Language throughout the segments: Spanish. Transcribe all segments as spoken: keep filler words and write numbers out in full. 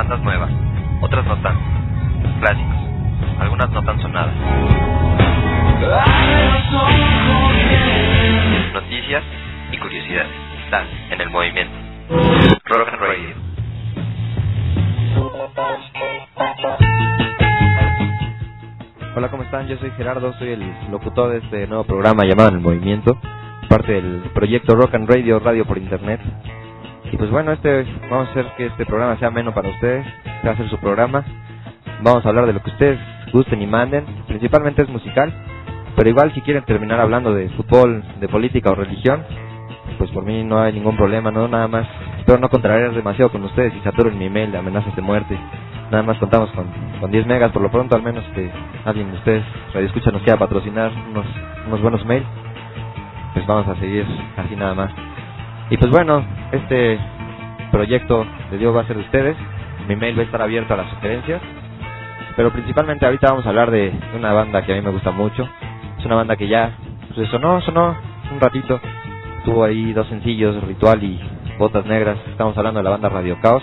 bandas nuevas, otras no tanto, clásicos, algunas no tan sonadas. Noticias y curiosidades están en el movimiento. Rock and Radio. Hola, ¿cómo están? Yo soy Gerardo, soy el locutor de este nuevo programa llamado El Movimiento, parte del proyecto Rock and Radio, radio por internet. Y pues bueno, este vamos a hacer que este programa sea ameno para ustedes, este va a ser su programa. Vamos a hablar de lo que ustedes gusten y manden, principalmente es musical, pero igual si quieren terminar hablando de fútbol, de política o religión, pues por mí no hay ningún problema, no, nada más. Espero no contrariar demasiado con ustedes y saturen mi mail de amenazas de muerte. Nada más contamos con, con diez megas por lo pronto, al menos que alguien de ustedes, Radio Escucha, nos quiera patrocinar unos, unos buenos mails, pues vamos a seguir así nada más. Y pues bueno, este proyecto de Dios va a ser de ustedes, mi mail va a estar abierto a las sugerencias, pero principalmente ahorita vamos a hablar de una banda que a mí me gusta mucho. Es una banda que ya pues sonó, sonó un ratito, tuvo ahí dos sencillos, Ritual y Botas Negras. Estamos hablando de la banda Radio Caos.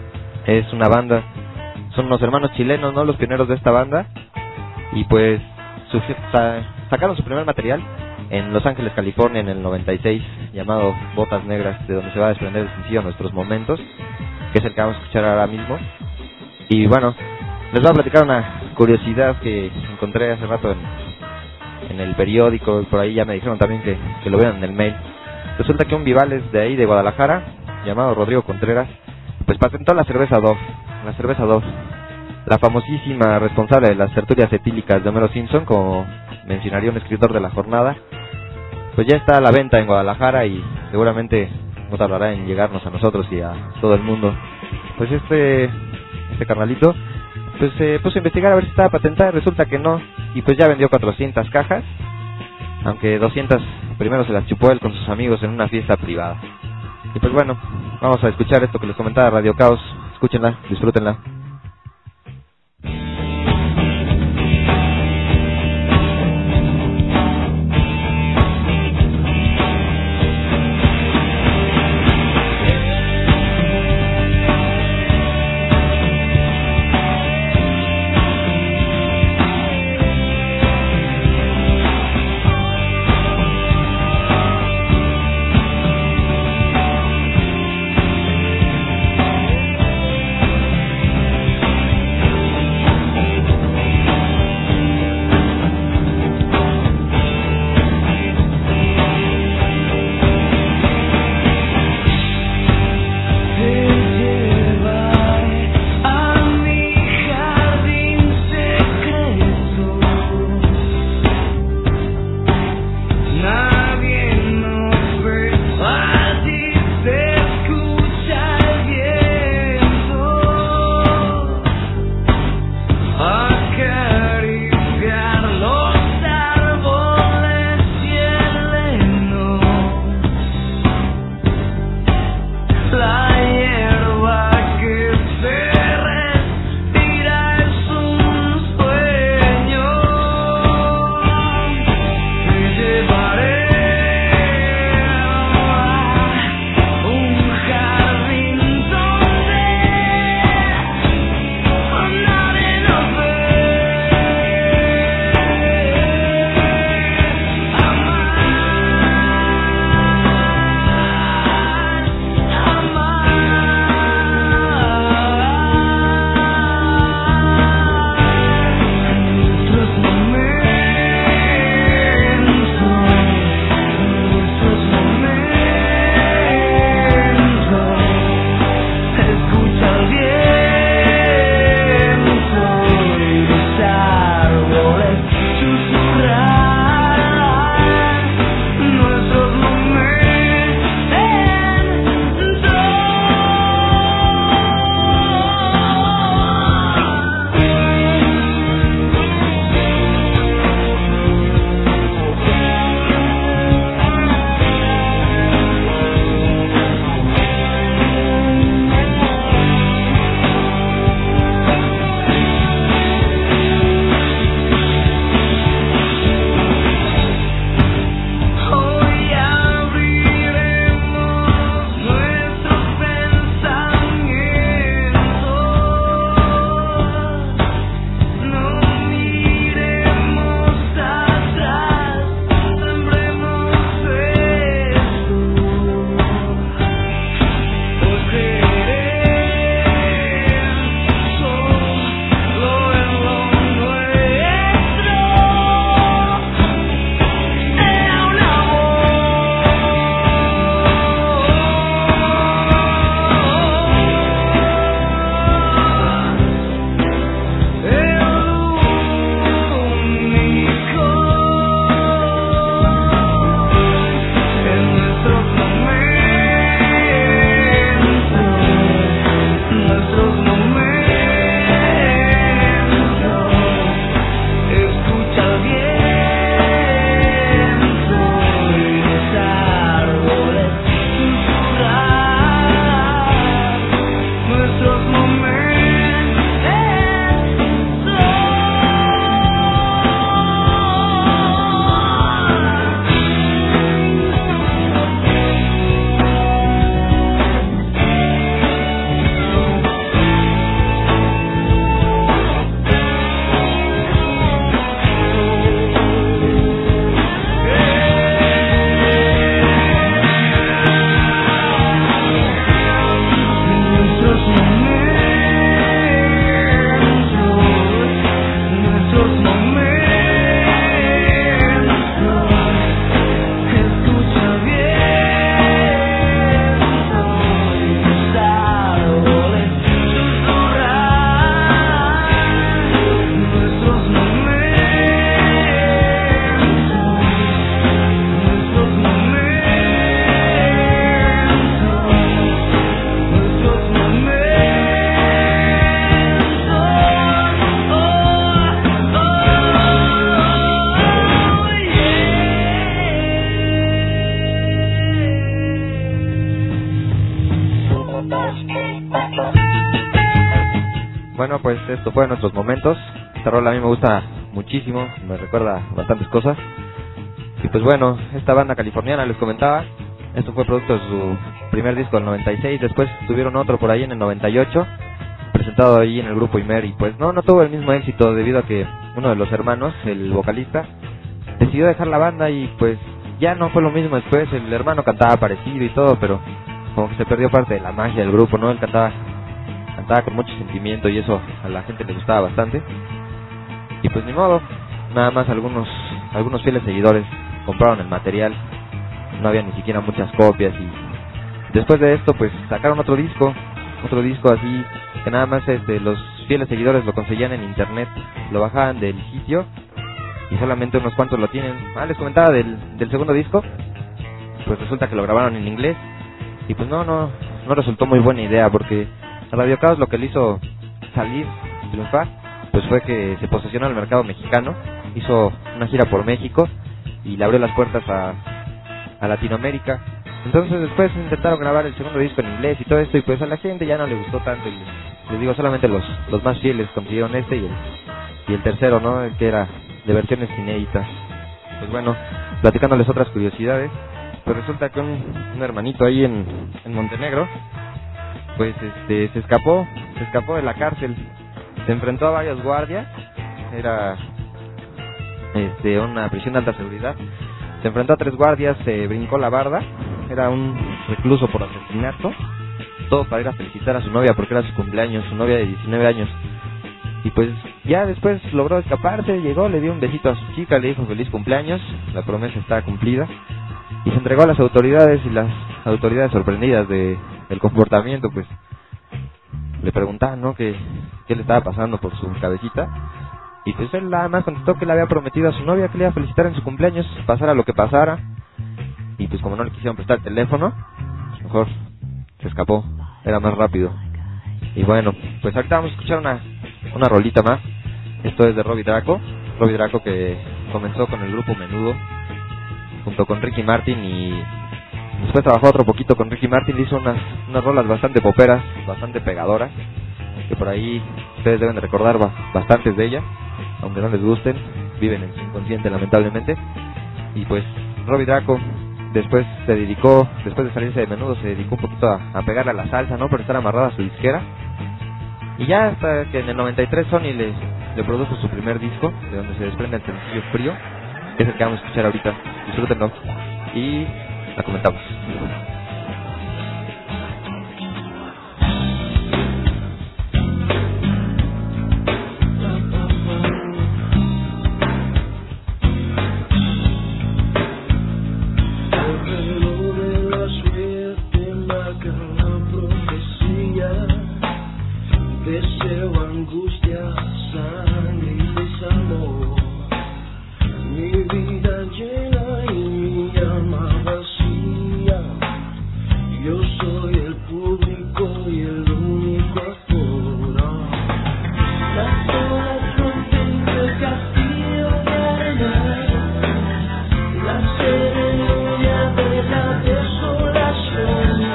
Es una banda, son unos hermanos chilenos, ¿no? Los pioneros de esta banda. Y pues su, sa, sacaron su primer material en Los Ángeles, California, en el noventa y seis, llamado Botas Negras, de donde se va a desprender el sencillo Nuestros Momentos, que es el que vamos a escuchar ahora mismo. Y bueno, les voy a platicar una curiosidad que encontré hace rato en, en el periódico, por ahí ya me dijeron también que, que lo vean en el mail. Resulta que un Vivales de ahí, de Guadalajara, llamado Rodrigo Contreras, pues patentó la cerveza Dove, la cerveza Dove, la famosísima responsable de las tertulias etílicas de Homero Simpson, como mencionaría un escritor de La Jornada. Pues ya está a la venta en Guadalajara y seguramente no tardará en llegarnos a nosotros y a todo el mundo. Pues este este carnalito pues se eh, puso a investigar a ver si estaba patentada, resulta que no, y pues ya vendió cuatrocientas cajas, aunque doscientas primero se las chupó él con sus amigos en una fiesta privada. Y pues bueno, vamos a escuchar esto que les comentaba Radio Caos. Escúchenla, disfrútenla. Bueno, pues esto fue Nuestros Momentos. Esta rola a mí me gusta muchísimo, me recuerda bastantes cosas. Y pues bueno, esta banda californiana, les comentaba, esto fue producto de su primer disco en el noventa y seis, después tuvieron otro por ahí en el noventa y ocho, presentado ahí en el grupo Imer, y pues no, no tuvo el mismo éxito debido a que uno de los hermanos, el vocalista, decidió dejar la banda y pues ya no fue lo mismo después. El hermano cantaba parecido y todo, pero como que se perdió parte de la magia del grupo, ¿no? Él cantaba, cantaba con mucho sentimiento y eso a la gente le gustaba bastante. Y pues ni modo, nada más algunos algunos fieles seguidores compraron el material, no había ni siquiera muchas copias, y después de esto pues sacaron otro disco, otro disco así que nada más este, los fieles seguidores lo conseguían en internet, lo bajaban del sitio y solamente unos cuantos lo tienen. Ah, les comentaba del, del segundo disco, pues resulta que lo grabaron en inglés y pues no, no, no resultó muy buena idea, porque Radio Caos lo que le hizo salir, triunfar, pues fue que se posesionó al mercado mexicano, hizo una gira por México y le abrió las puertas a, a Latinoamérica. Entonces después intentaron grabar el segundo disco en inglés y todo esto, y pues a la gente ya no le gustó tanto, y les digo, solamente los, los más fieles consiguieron este y el, y el tercero, ¿no? El que era de versiones inéditas. Pues bueno, platicándoles otras curiosidades, pues resulta que un, un hermanito ahí en, en Montenegro, pues este se escapó, se escapó de la cárcel, se enfrentó a varios guardias, era este una prisión de alta seguridad, se enfrentó a tres guardias, se brincó la barda, era un recluso por asesinato, todo para ir a felicitar a su novia porque era su cumpleaños, su novia de diecinueve años. Y pues ya después logró escaparse, llegó, le dio un besito a su chica, le dijo feliz cumpleaños, la promesa está cumplida, y se entregó a las autoridades, y las autoridades, sorprendidas de el comportamiento, pues le preguntaban, ¿no?, que qué le estaba pasando por su cabecita, y pues él nada más contestó que le había prometido a su novia que le iba a felicitar en su cumpleaños, pasara lo que pasara, y pues como no le quisieron prestar el teléfono, mejor se escapó, era más rápido. Y bueno, pues ahorita vamos a escuchar una una rolita más. Esto es de Robbie Draco, Robbie Draco que comenzó con el grupo Menudo junto con Ricky Martin, y después trabajó otro poquito con Ricky Martin, hizo unas unas rolas bastante poperas, bastante pegadoras, que por ahí ustedes deben de recordar bastantes de ellas, aunque no les gusten, viven en su inconsciente lamentablemente. Y pues Robbie Draco después se dedicó, después de salirse de Menudo, se dedicó un poquito a, a pegarle a la salsa, ¿no?, por estar amarrada a su disquera. Y ya hasta que en el noventa y tres Sony le, le produjo su primer disco, de donde se desprende el sencillo Frío, que es el que vamos a escuchar ahorita. Disfrútenlo y la comentamos.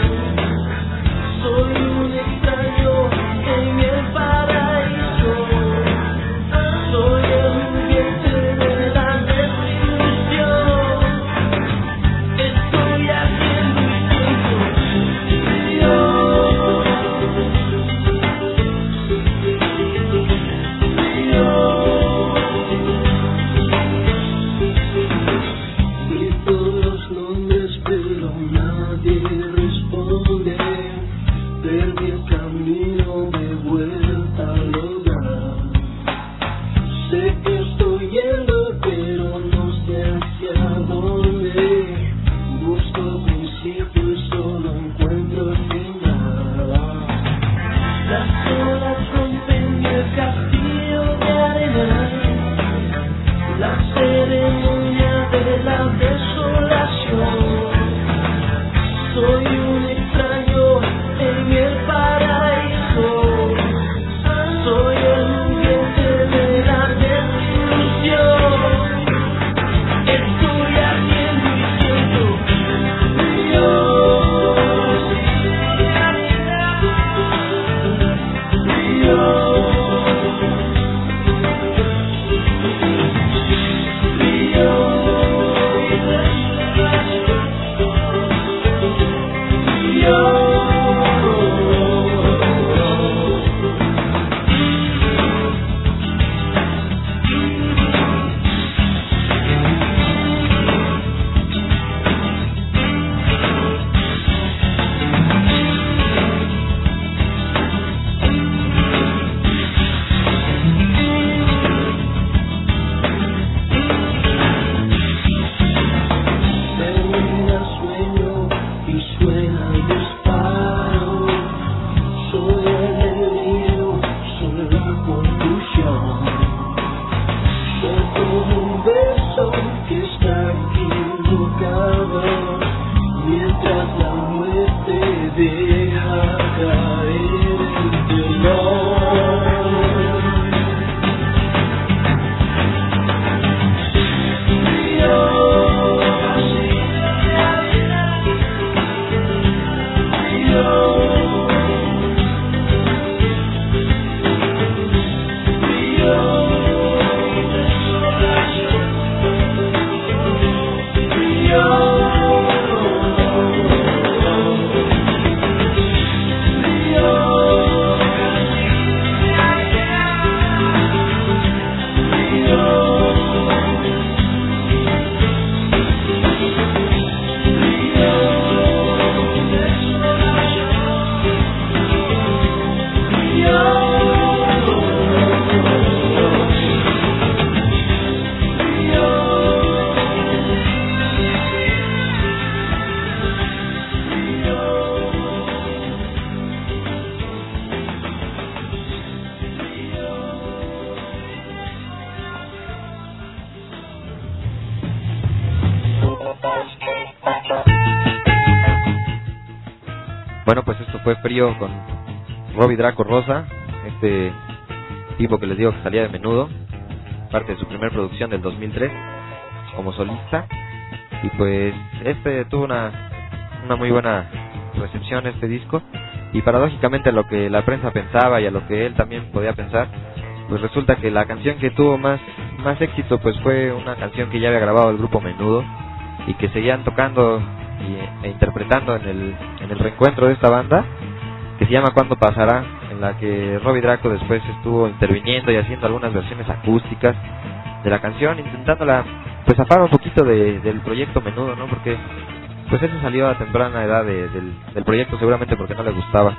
Soy un extraño en el paraíso. Bueno, pues esto fue Frío con Robbie Draco Rosa, este tipo que les digo que salía de Menudo, parte de su primera producción del dos mil tres como solista. Y pues este tuvo una, una muy buena recepción, este disco, y paradójicamente a lo que la prensa pensaba y a lo que él también podía pensar, pues resulta que la canción que tuvo más, más éxito pues fue una canción que ya había grabado el grupo Menudo y que seguían tocando y, e interpretando en el, en el reencuentro de esta banda, que se llama Cuándo Pasará, en la que Robbie Draco después estuvo interviniendo y haciendo algunas versiones acústicas de la canción, intentándola pues zafar un poquito de, del proyecto Menudo, ¿no? Porque pues eso salió a temprana edad de, del, del proyecto, seguramente porque no le gustaba,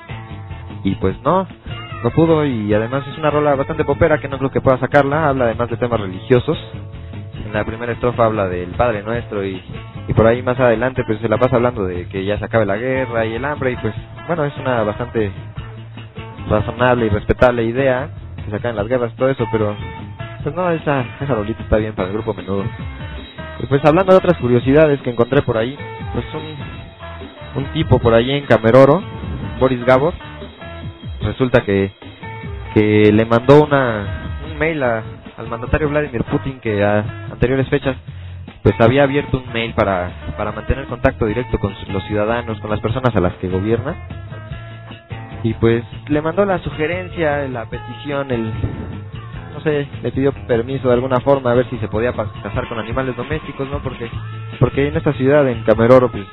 y pues no, no pudo. Y además es una rola bastante popera que no creo que pueda sacarla. Habla además de temas religiosos. En la primera estrofa habla del Padre Nuestro, y, y por ahí más adelante pues se la pasa hablando de que ya se acabe la guerra y el hambre, y pues bueno, es una bastante razonable y respetable idea que se acaben las guerras y todo eso, pero pues no, esa, esa rolita está bien para el grupo Menudo. Y pues hablando de otras curiosidades que encontré por ahí, pues un, un tipo por ahí en Cameroro, Boris Gabor, resulta que que le mandó una un mail a, al mandatario Vladimir Putin, que a anteriores fechas pues había abierto un mail para para mantener contacto directo con los ciudadanos, con las personas a las que gobierna, y pues le mandó la sugerencia, la petición, el no sé, le pidió permiso de alguna forma a ver si se podía casar con animales domésticos, ¿no? Porque porque en esta ciudad, en Cameroro, pues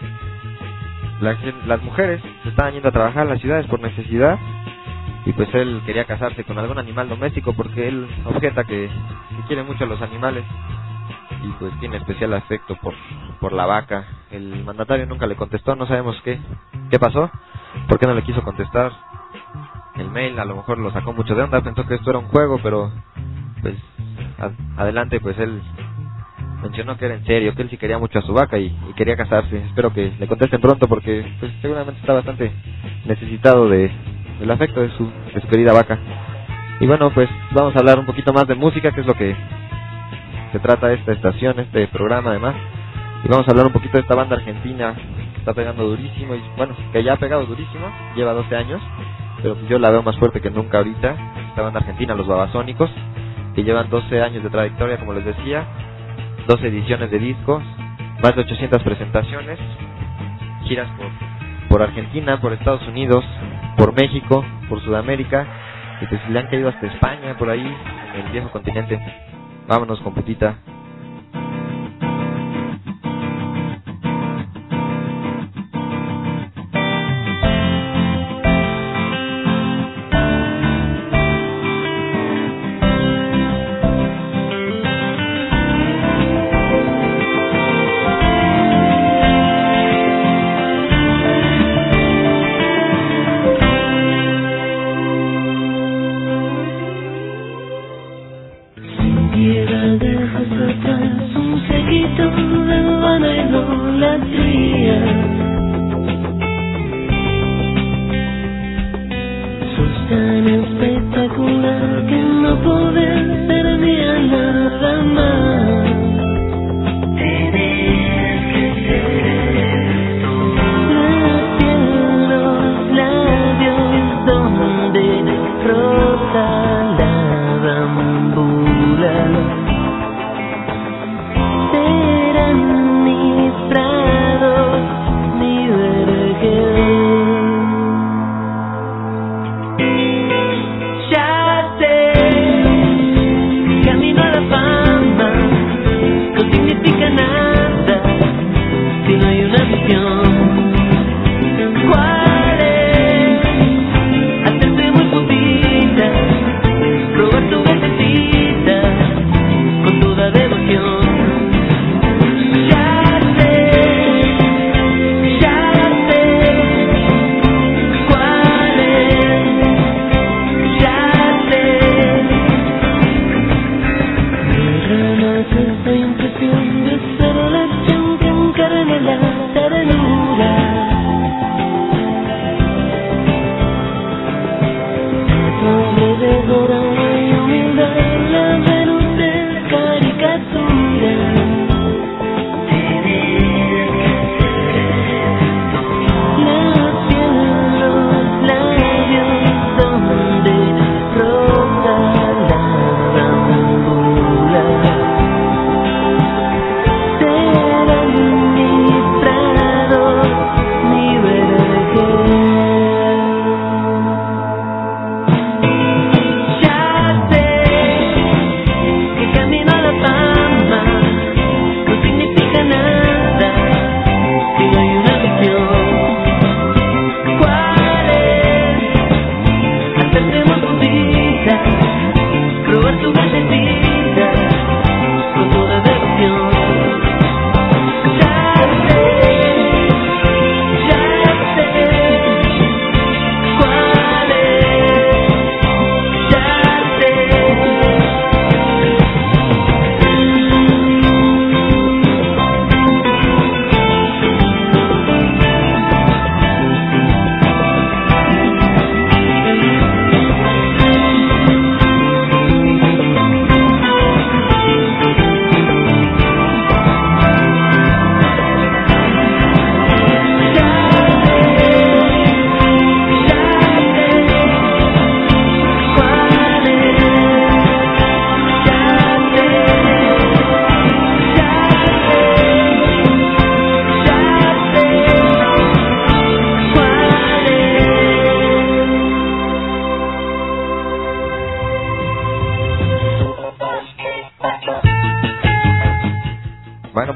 la, las mujeres se estaban yendo a trabajar a las ciudades por necesidad, y pues él quería casarse con algún animal doméstico porque él objeta que, que quiere mucho a los animales y pues tiene especial afecto por por la vaca. El mandatario nunca le contestó, no sabemos qué qué pasó, por qué no le quiso contestar el mail. A lo mejor lo sacó mucho de onda, pensó que esto era un juego, pero pues a, adelante pues él mencionó que era en serio, que él sí quería mucho a su vaca y, y quería casarse. Espero que le contesten pronto porque pues seguramente está bastante necesitado de del afecto de su, de su querida vaca. Y bueno, pues vamos a hablar un poquito más de música, que es lo que se trata esta estación, este programa además. Y vamos a hablar un poquito de esta banda argentina que está pegando durísimo, y bueno, que ya ha pegado durísimo, lleva doce años, pero yo la veo más fuerte que nunca ahorita. Esta banda argentina, los Babasónicos, que llevan doce años de trayectoria, como les decía, doce ediciones de discos, más de ochocientas presentaciones, giras por, por Argentina, por Estados Unidos, por México, por Sudamérica, y pues le han caído hasta España, por ahí, en el viejo continente. Vámonos con Putita. Cielo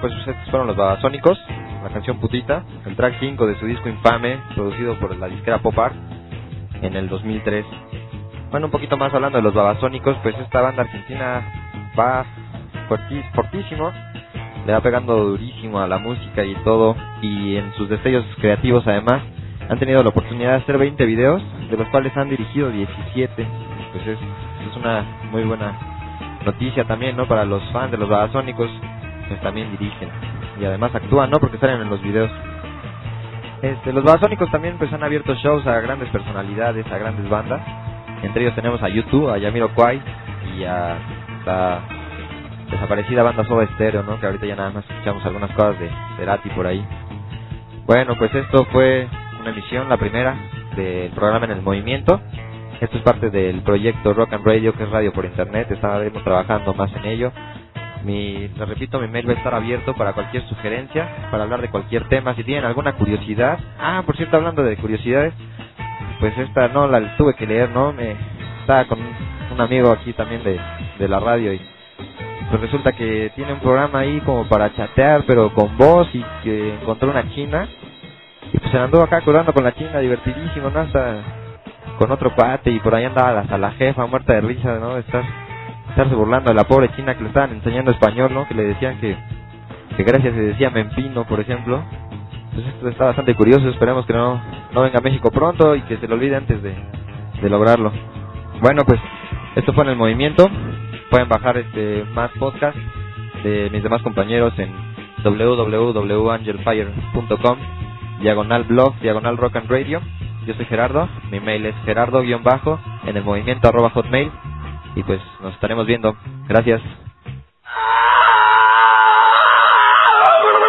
pues estos fueron los Babasónicos, la canción Putita, el track cinco de su disco Infame, producido por la disquera Pop Art en el dos mil tres. Bueno, un poquito más hablando de los Babasónicos, pues esta banda argentina va fuertis, fortísimo, le va pegando durísimo a la música y todo, y en sus destellos creativos además han tenido la oportunidad de hacer veinte videos, de los cuales han dirigido diecisiete. Pues es, es una muy buena noticia también, ¿no? Para los fans de los Babasónicos, pues también dirigen y además actúan, ¿no? Porque salen en los videos. Este, los Babasónicos también pues han abierto shows a grandes personalidades, a grandes bandas. Entre ellos tenemos a YouTube, a Jamiroquai y a la desaparecida banda Soda Stereo, ¿no? Que ahorita ya nada más escuchamos algunas cosas de Cerati por ahí. Bueno, pues esto fue una emisión, la primera del programa En el Movimiento. Esto es parte del proyecto Rock and Radio, que es radio por internet. Estaremos trabajando más en ello. Mi, les repito, mi mail va a estar abierto para cualquier sugerencia, para hablar de cualquier tema. Si tienen alguna curiosidad, ah, por cierto, hablando de curiosidades, pues esta no la tuve que leer, ¿no? Me estaba con un amigo aquí también de, de la radio y pues resulta que tiene un programa ahí como para chatear, pero con voz, y que encontró una china y pues se anduvo acá curando con la china, divertidísimo, ¿no? Hasta con otro cuate, y por ahí andaba hasta la jefa muerta de risa, ¿no? De estar, estarse burlando de la pobre china que le estaban enseñando español, ¿no? Que le decían que, que gracias se decía Mempino, por ejemplo. Pues esto está bastante curioso, esperemos que no, no venga a México pronto y que se lo olvide antes de, de lograrlo. Bueno, pues esto fue En el Movimiento. Pueden bajar este más podcast de mis demás compañeros en w w w punto angelfire punto com, diagonal blog, diagonal rock and radio. Yo soy Gerardo, mi mail es gerardo guión bajo en el movimiento arroba hotmail, y pues nos estaremos viendo. Gracias.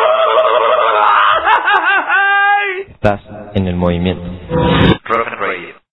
Estás en el movimiento. Rock and Radio.